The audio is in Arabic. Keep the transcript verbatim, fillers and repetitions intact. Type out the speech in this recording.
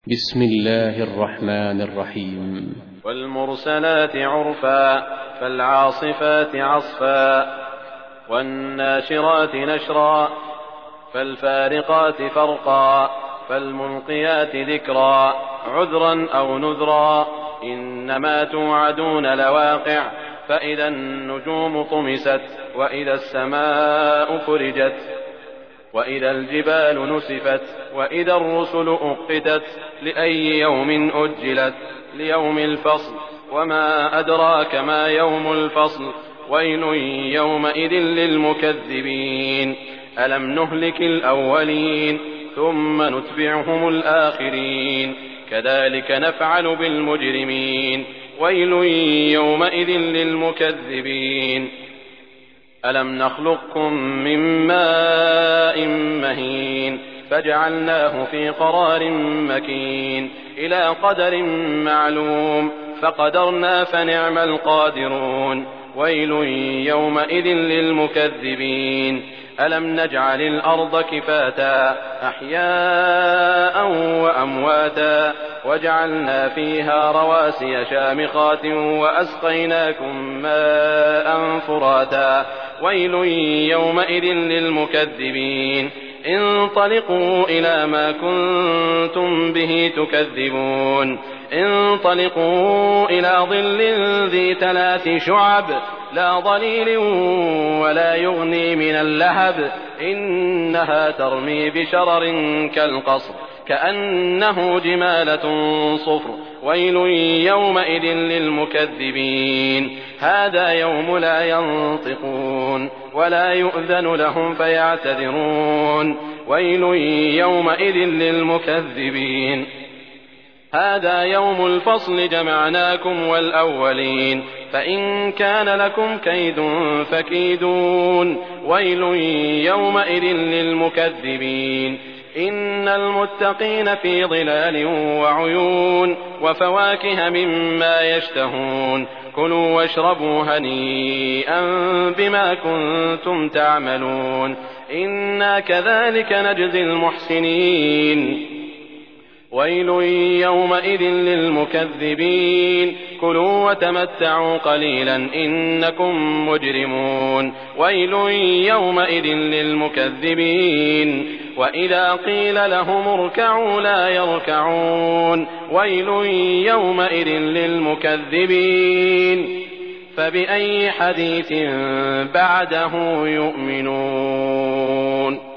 بسم الله الرحمن الرحيم. والمرسلات عرفا فالعاصفات عصفا والناشرات نشرا فالفارقات فرقا فالملقيات ذكرا عذرا أو نذرا إنما توعدون لواقع فإذا النجوم طمست وإذا السماء فرجت وإذا الجبال نسفت وإذا الرسل أقتت لأي يوم أجلت ليوم الفصل وما أدراك ما يوم الفصل ويل يومئذ للمكذبين ألم نهلك الأولين ثم نتبعهم الآخرين كذلك نفعل بالمجرمين ويل يومئذ للمكذبين ألم نخلقكم من ماء مهين فجعلناه في قرار مكين إلى قدر معلوم فقدرنا فنعم القادرون ويل يومئذ للمكذبين ألم نجعل الأرض كفاتا أحياء وأمواتا وجعلنا فيها رواسي شامخات وأسقيناكم ماء فراتا ويل يومئذ للمكذبين انطلقوا إلى ما كنتم به تكذبون انطلقوا إلى ظل ذي ثلاث شعب لا ظليل ولا يغني من اللهب إنها ترمي بشرر كالقصر كأنه جمالة صفر ويل يومئذ للمكذبين هذا يوم لا ينطقون ولا يؤذن لهم فيعتذرون ويل يومئذ للمكذبين هذا يوم الفصل جمعناكم والأولين فإن كان لكم كيد فكيدون ويل يومئذ للمكذبين إن المتقين في ظلال وعيون وفواكه مما يشتهون كلوا واشربوا هنيئا بما كنتم تعملون إنا كذلك نجزي المحسنين ويل يومئذ للمكذبين كلوا وتمتعوا قليلا إنكم مجرمون ويل يومئذ للمكذبين وإذا قيل لهم اركعوا لا يركعون ويل يومئذ للمكذبين فبأي حديث بعده يؤمنون.